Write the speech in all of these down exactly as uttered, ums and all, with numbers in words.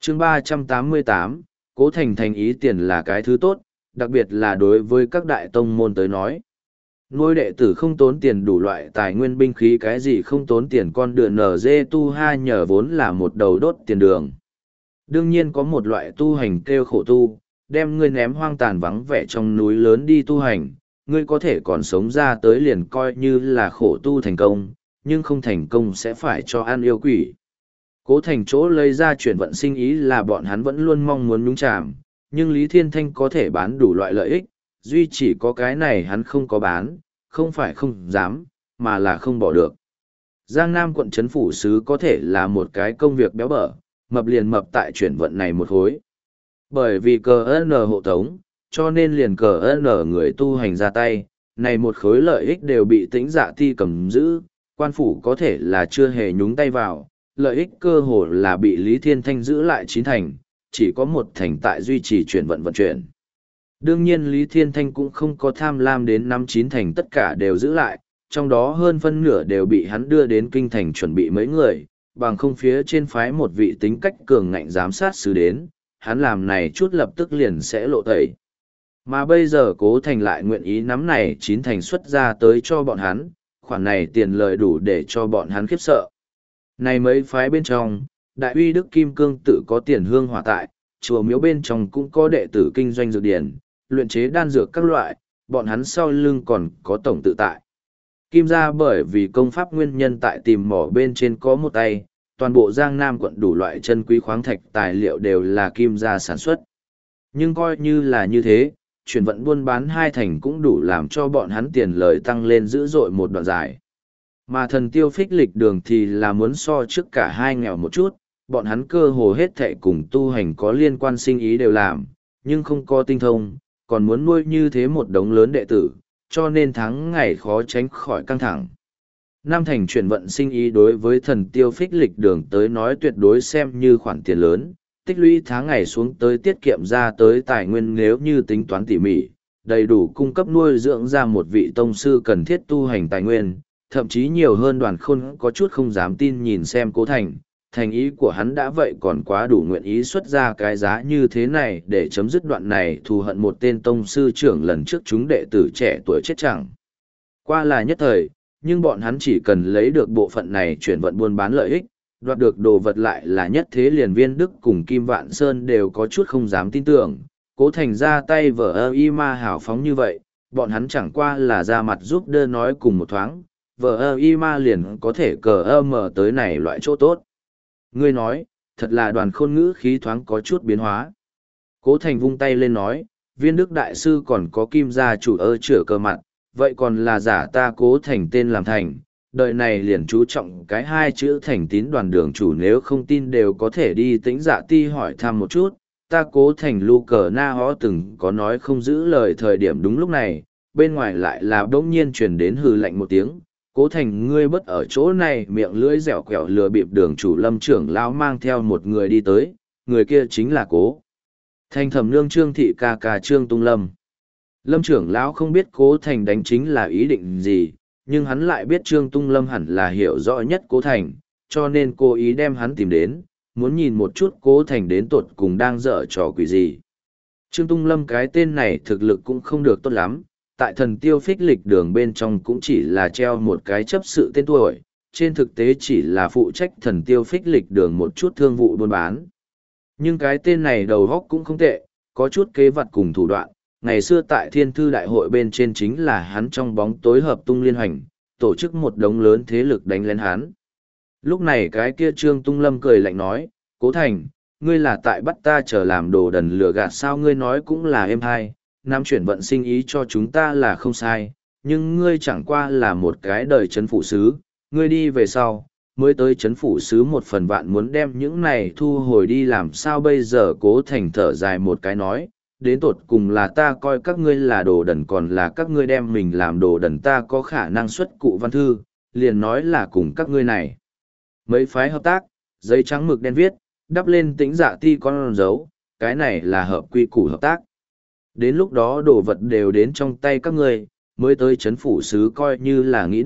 chương ba trăm tám mươi tám, Cố Thành thành ý tiền là cái thứ tốt, đặc biệt là đối với các đại tông môn tới nói. Nuôi đệ tử không tốn tiền đủ loại tài nguyên binh khí cái gì không tốn tiền con đường nở dê tu ha nhờ vốn là một đầu đốt tiền đường. Đương nhiên có một loại tu hành kêu khổ tu, đem ngươi ném hoang tàn vắng vẻ trong núi lớn đi tu hành, ngươi có thể còn sống ra tới liền coi như là khổ tu thành công, nhưng không thành công sẽ phải cho ăn yêu quỷ. Cố Thành chỗ lấy ra chuyển vận sinh ý là bọn hắn vẫn luôn mong muốn nhúng chàm, nhưng Lý Thiên Thanh có thể bán đủ loại lợi ích, duy chỉ có cái này hắn không có bán, không phải không dám, mà là không bỏ được. Giang Nam quận trấn phủ sứ có thể là một cái công việc béo bở, mập liền mập tại chuyển vận này một hối. Bởi vì cờ N hộ tống, cho nên liền cờ N người tu hành ra tay, này một khối lợi ích đều bị Tĩnh Dạ Ti cầm giữ, quan phủ có thể là chưa hề nhúng tay vào, lợi ích cơ hồ là bị Lý Thiên Thanh giữ lại chín thành, chỉ có một thành tại duy trì chuyển vận vận chuyển. Đương nhiên Lý Thiên Thanh cũng không có tham lam đến năm chín thành tất cả đều giữ lại, trong đó hơn phân nửa đều bị hắn đưa đến kinh thành chuẩn bị mấy người, bằng không phía trên phái một vị tính cách cường ngạnh giám sát sứ đến, hắn làm này chút lập tức liền sẽ lộ tẩy. Mà bây giờ Cố Thành lại nguyện ý nắm này chín thành xuất ra tới cho bọn hắn, khoản này tiền lời đủ để cho bọn hắn khiếp sợ. Này mấy phái bên trong, Đại uy Đức Kim Cương tự có tiền hương hỏa tại, chùa miếu bên trong cũng có đệ tử kinh doanh dược điển, luyện chế đan dược các loại, bọn hắn sau lưng còn có tổng tự tại. Kim gia bởi vì công pháp nguyên nhân tại tìm mỏ bên trên có một tay, toàn bộ Giang Nam quận đủ loại chân quý khoáng thạch tài liệu đều là Kim gia sản xuất. Nhưng coi như là như thế, chuyển vận buôn bán hai thành cũng đủ làm cho bọn hắn tiền lời tăng lên dữ dội một đoạn dài. Mà thần tiêu phích lịch đường thì là muốn so trước cả hai nghèo một chút, bọn hắn cơ hồ hết thệ cùng tu hành có liên quan sinh ý đều làm, nhưng không có tinh thông, còn muốn nuôi như thế một đống lớn đệ tử, cho nên tháng ngày khó tránh khỏi căng thẳng. Nam thành chuyển vận sinh ý đối với thần tiêu phích lịch đường tới nói tuyệt đối xem như khoản tiền lớn, tích lũy tháng ngày xuống tới tiết kiệm ra tới tài nguyên nếu như tính toán tỉ mỉ, đầy đủ cung cấp nuôi dưỡng ra một vị tông sư cần thiết tu hành tài nguyên, thậm chí nhiều hơn Đoàn Khôn có chút không dám tin nhìn xem Cố Thành, thành ý của hắn đã vậy còn quá đủ nguyện ý xuất ra cái giá như thế này để chấm dứt đoạn này thù hận một tên tông sư trưởng lần trước chúng đệ tử trẻ tuổi chết chẳng. Qua là nhất thời, nhưng bọn hắn chỉ cần lấy được bộ phận này chuyển vận buôn bán lợi ích, đoạt được đồ vật lại là nhất thế liền Viên Đức cùng Kim Vạn Sơn đều có chút không dám tin tưởng. Cố Thành ra tay vở ơ y ma hào phóng như vậy, bọn hắn chẳng qua là ra mặt giúp đỡ nói cùng một thoáng, vở ơ y ma liền có thể cờ ơ mở tới này loại chỗ tốt. Ngươi nói, thật là Đoàn Khôn ngữ khí thoáng có chút biến hóa. Cố Thành vung tay lên nói, Viên Đức Đại Sư còn có Kim gia chủ ơ chữa cơ mặt, vậy còn là giả ta Cố Thành tên làm thành, đời này liền chú trọng cái hai chữ thành tín đoàn đường chủ nếu không tin đều có thể đi Tĩnh Dạ Ti hỏi thăm một chút, ta Cố Thành lu cờ na hó từng có nói không giữ lời thời điểm đúng lúc này, bên ngoài lại là bỗng nhiên truyền đến hừ lạnh một tiếng. Cố Thành ngươi bất ở chỗ này miệng lưỡi dẻo quẹo lừa bịp đường chủ Lâm trưởng lão mang theo một người đi tới, người kia chính là Cố Thành thẩm nương Trương thị ca ca Trương Tung Lâm. Lâm trưởng lão không biết Cố Thành đánh chính là ý định gì, nhưng hắn lại biết Trương Tung Lâm hẳn là hiểu rõ nhất Cố Thành, cho nên cố ý đem hắn tìm đến, muốn nhìn một chút Cố Thành đến tột cùng đang dở trò quỷ gì. Trương Tung Lâm cái tên này thực lực cũng không được tốt lắm, tại thần tiêu phích lịch đường bên trong cũng chỉ là treo một cái chấp sự tên tuổi, trên thực tế chỉ là phụ trách thần tiêu phích lịch đường một chút thương vụ buôn bán. Nhưng cái tên này đầu góc cũng không tệ, có chút kế vật cùng thủ đoạn, ngày xưa tại thiên thư đại hội bên trên chính là hắn trong bóng tối hợp tung liên hoành, tổ chức một đống lớn thế lực đánh lên hắn. Lúc này cái kia Trương Tung Lâm cười lạnh nói, Cố Thành, ngươi là tại bắt ta trở làm đồ đần lừa gạt sao ngươi nói cũng là êm hai. Nam chuyển vận sinh ý cho chúng ta là không sai, nhưng ngươi chẳng qua là một cái đời chấn phủ sứ, ngươi đi về sau, mới tới chấn phủ sứ một phần vạn muốn đem những này thu hồi đi làm sao bây giờ. Cố Thành thở dài một cái nói, đến tột cùng là ta coi các ngươi là đồ đần còn là các ngươi đem mình làm đồ đần ta có khả năng xuất cụ văn thư, liền nói là cùng các ngươi này. Mấy phái hợp tác, giấy trắng mực đen viết, đắp lên Tĩnh Dạ Ti con dấu, cái này là hợp quy củ hợp tác. Đến lúc đó đồ vật đều đến trong tay các ngươi, mới tới chấn phủ sứ coi như là nghĩ đoạt,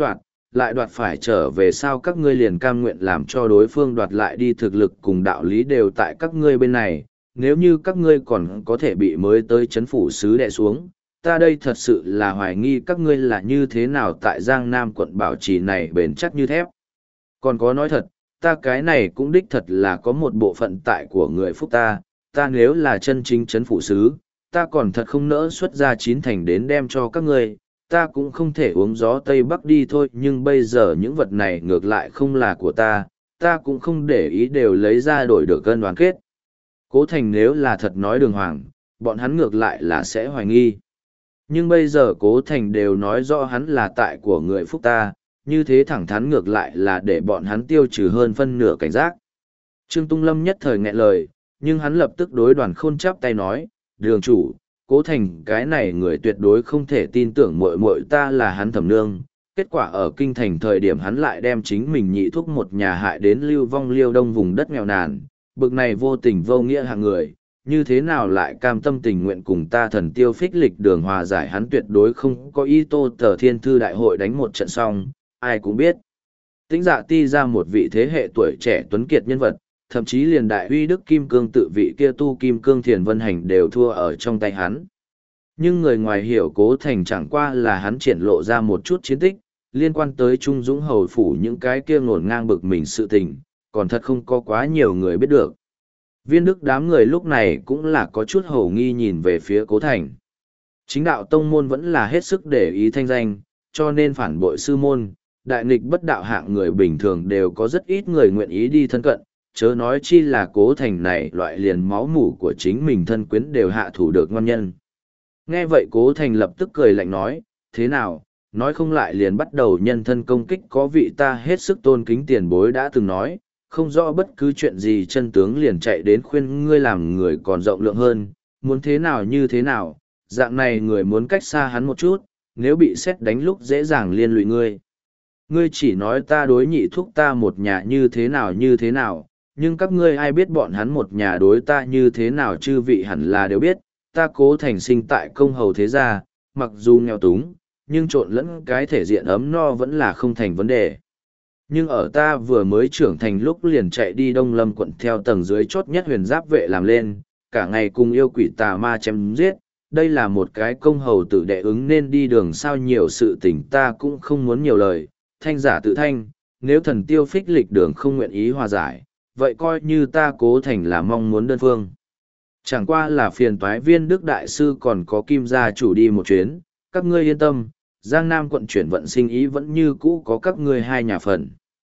lại đoạt phải trở về sao các ngươi liền cam nguyện làm cho đối phương đoạt lại đi thực lực cùng đạo lý đều tại các ngươi bên này, nếu như các ngươi còn có thể bị mới tới chấn phủ sứ đè xuống, ta đây thật sự là hoài nghi các ngươi là như thế nào tại Giang Nam quận bảo trì này bền chắc như thép. Còn có nói thật, ta cái này cũng đích thật là có một bộ phận tại của người phúc ta, ta nếu là chân chính chấn phủ sứ, ta còn thật không nỡ xuất ra chín thành đến đem cho các ngươi, ta cũng không thể uống gió Tây Bắc đi thôi, nhưng bây giờ những vật này ngược lại không là của ta, ta cũng không để ý đều lấy ra đổi được cân đoàn kết. Cố Thành nếu là thật nói đường hoàng, bọn hắn ngược lại là sẽ hoài nghi. Nhưng bây giờ Cố Thành đều nói rõ hắn là tại của người phúc ta, như thế thẳng thắn ngược lại là để bọn hắn tiêu trừ hơn phân nửa cảnh giác. Trương Tung Lâm nhất thời nghẹn lời, nhưng hắn lập tức đối Đoàn Khôn chắp tay nói, đường chủ, Cố Thành cái này người tuyệt đối không thể tin tưởng muội muội ta là hắn thẩm nương. Kết quả ở kinh thành thời điểm hắn lại đem chính mình nhị thúc một nhà hại đến lưu vong liêu đông vùng đất nghèo nàn, bực này vô tình vô nghĩa hạng người, như thế nào lại cam tâm tình nguyện cùng ta thần tiêu phích lịch đường hòa giải, hắn tuyệt đối không có ý tô tờ thiên thư đại hội đánh một trận xong, ai cũng biết. Tĩnh Dạ Ti ra một vị thế hệ tuổi trẻ tuấn kiệt nhân vật, thậm chí liền đại uy đức kim cương tự vị kia tu kim cương thiền vân hành đều thua ở trong tay hắn. Nhưng người ngoài hiểu Cố Thành chẳng qua là hắn triển lộ ra một chút chiến tích, liên quan tới Trung Dũng hầu phủ những cái kia ngổn ngang bực mình sự tình, còn thật không có quá nhiều người biết được. Viên đức đám người lúc này cũng là có chút hổ nghi nhìn về phía Cố Thành. Chính đạo tông môn vẫn là hết sức để ý thanh danh, cho nên phản bội sư môn, đại nghịch bất đạo hạng người bình thường đều có rất ít người nguyện ý đi thân cận, chớ nói chi là Cố Thành này loại liền máu mủ của chính mình thân quyến đều hạ thủ được ngon nhân. Nghe vậy Cố Thành lập tức cười lạnh nói, thế nào, nói không lại liền bắt đầu nhân thân công kích, có vị ta hết sức tôn kính tiền bối đã từng nói, không rõ bất cứ chuyện gì chân tướng liền chạy đến khuyên ngươi làm người còn rộng lượng hơn, muốn thế nào như thế nào, dạng này người muốn cách xa hắn một chút, nếu bị xét đánh lúc dễ dàng liên lụy ngươi. Ngươi chỉ nói ta đối nhị thúc ta một nhà như thế nào như thế nào, nhưng các ngươi ai biết bọn hắn một nhà đối ta như thế nào, chư vị hẳn là đều biết, ta Cố Thành sinh tại công hầu thế gia, mặc dù nghèo túng, nhưng trộn lẫn cái thể diện ấm no vẫn là không thành vấn đề. Nhưng ở ta vừa mới trưởng thành lúc liền chạy đi Đông Lâm quận theo tầng dưới chốt nhất huyền giáp vệ làm lên, cả ngày cùng yêu quỷ tà ma chém giết, đây là một cái công hầu tử đệ ứng nên đi đường, sao nhiều sự tình ta cũng không muốn nhiều lời, thanh giả tự thanh, nếu thần tiêu phích lịch đường không nguyện ý hòa giải, vậy coi như ta Cố Thành là mong muốn đơn phương. Chẳng qua là phiền toái Viên Đức Đại Sư còn có Kim gia chủ đi một chuyến, các ngươi yên tâm, Giang Nam quận chuyển vận sinh ý vẫn như cũ có các ngươi hai nhà phần.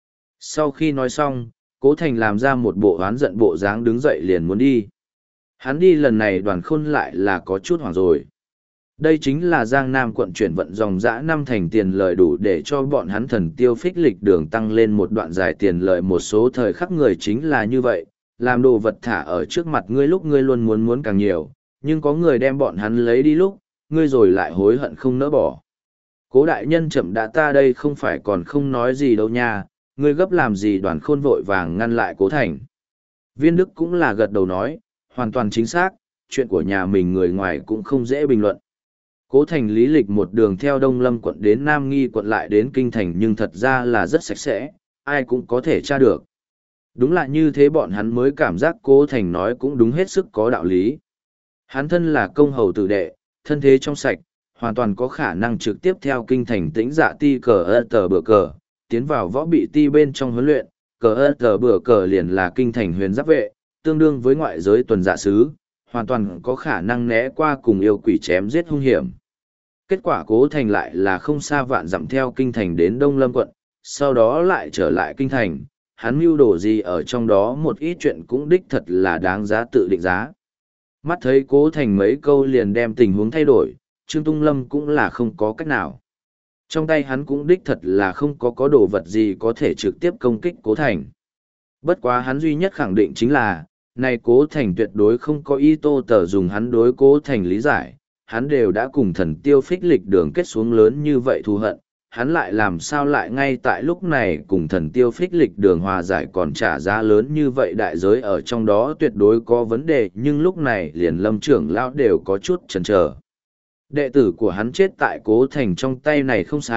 Sau khi nói xong, Cố Thành làm ra một bộ oán giận bộ dáng đứng dậy liền muốn đi. Hắn đi lần này Đoàn Khôn lại là có chút hoảng rồi. Đây chính là Giang Nam quận chuyển vận dòng dã năm thành tiền lợi đủ để cho bọn hắn thần tiêu phích lịch đường tăng lên một đoạn dài tiền lợi, một số thời khắc người chính là như vậy, làm đồ vật thả ở trước mặt ngươi lúc ngươi luôn muốn muốn càng nhiều, nhưng có người đem bọn hắn lấy đi lúc, ngươi rồi lại hối hận không nỡ bỏ. Cố đại nhân chậm đã, ta đây không phải còn không nói gì đâu nha, ngươi gấp làm gì? Đoàn Khôn vội vàng ngăn lại Cố Thành. Viên Đức cũng là gật đầu nói, hoàn toàn chính xác, chuyện của nhà mình người ngoài cũng không dễ bình luận. Cố Thành lý lịch một đường theo Đông Lâm quận đến Nam Nghi quận lại đến Kinh Thành, nhưng thật ra là rất sạch sẽ, ai cũng có thể tra được. Đúng là như thế, bọn hắn mới cảm giác Cố Thành nói cũng đúng hết sức có đạo lý. Hắn thân là công hầu tử đệ, thân thế trong sạch, hoàn toàn có khả năng trực tiếp theo Kinh Thành Tĩnh Dạ Ti cờ ơ tờ bờ cờ, tiến vào võ bị ti bên trong huấn luyện, cờ ơ tờ bờ cờ liền là Kinh Thành huyền giáp vệ, tương đương với ngoại giới tuần dạ sứ, hoàn toàn có khả năng né qua cùng yêu quỷ chém giết hung hiểm. Kết quả Cố Thành lại là không xa vạn dặm theo Kinh Thành đến Đông Lâm quận, sau đó lại trở lại Kinh Thành, hắn mưu đồ gì ở trong đó, một ít chuyện cũng đích thật là đáng giá tự định giá. Mắt thấy Cố Thành mấy câu liền đem tình huống thay đổi, Trương Tung Lâm cũng là không có cách nào. Trong tay hắn cũng đích thật là không có có đồ vật gì có thể trực tiếp công kích Cố Thành. Bất quá hắn duy nhất khẳng định chính là, này Cố Thành tuyệt đối không có ý tô tờ dùng hắn đối Cố Thành lý giải, hắn đều đã cùng thần tiêu phích lịch đường kết xuống lớn như vậy thù hận, hắn lại làm sao lại ngay tại lúc này cùng thần tiêu phích lịch đường hòa giải, còn trả giá lớn như vậy, đại giới ở trong đó tuyệt đối có vấn đề. Nhưng lúc này liền Lâm trưởng lão đều có chút chần chờ. Đệ tử của hắn chết tại Cố Thành trong tay này không sai,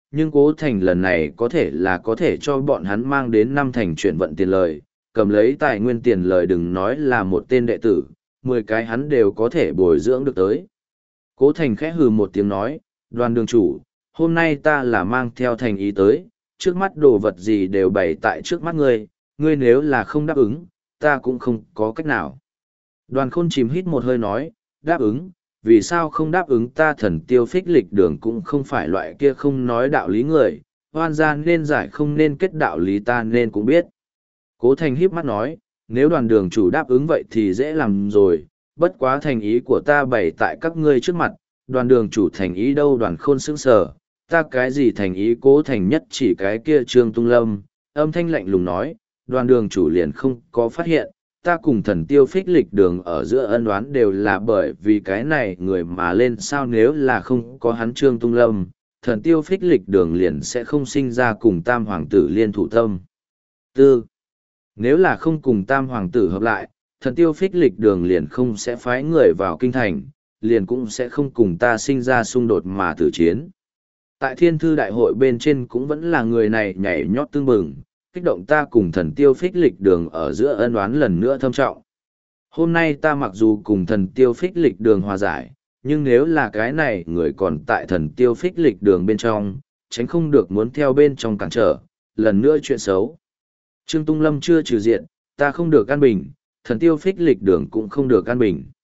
nhưng Cố Thành lần này có thể là có thể cho bọn hắn mang đến năm thành chuyển vận tiền lời, cầm lấy tài nguyên tiền lời đừng nói là một tên đệ tử, mười cái hắn đều có thể bồi dưỡng được tới. Cố Thành khẽ hừ một tiếng nói, đoàn đường chủ, hôm nay ta là mang theo thành ý tới, trước mắt đồ vật gì đều bày tại trước mắt ngươi, ngươi nếu là không đáp ứng, ta cũng không có cách nào. Đoàn khôn chìm hít một hơi nói, đáp ứng, vì sao không đáp ứng, ta thần tiêu phích lịch đường cũng không phải loại kia không nói đạo lý người, hoan gian nên giải không nên kết đạo lý ta nên cũng biết. Cố Thành híp mắt nói, nếu đoàn đường chủ đáp ứng vậy thì dễ làm rồi, bất quá thành ý của ta bày tại các ngươi trước mặt, đoàn đường chủ thành ý đâu, đoàn khôn sững sờ, ta cái gì thành ý, Cố Thành nhất chỉ cái kia Trương Tung Lâm, âm thanh lạnh lùng nói, đoàn đường chủ liền không có phát hiện, ta cùng thần tiêu phích lịch đường ở giữa ân oán đều là bởi vì cái này người mà lên, sao nếu là không có hắn Trương Tung Lâm, thần tiêu phích lịch đường liền sẽ không sinh ra cùng tam hoàng tử liên thủ tâm. Tư, nếu là không cùng tam hoàng tử hợp lại, thần tiêu phích lịch đường liền không sẽ phái người vào kinh thành, liền cũng sẽ không cùng ta sinh ra xung đột mà tử chiến. Tại thiên thư đại hội bên trên cũng vẫn là người này nhảy nhót tương bừng, kích động ta cùng thần tiêu phích lịch đường ở giữa ân oán lần nữa thâm trọng. Hôm nay ta mặc dù cùng thần tiêu phích lịch đường hòa giải, nhưng nếu là cái này người còn tại thần tiêu phích lịch đường bên trong, tránh không được muốn theo bên trong cản trở, lần nữa chuyện xấu. Trương Tung Lâm chưa trừ diện, ta không được an bình, thần tiêu phích lịch đường cũng không được an bình.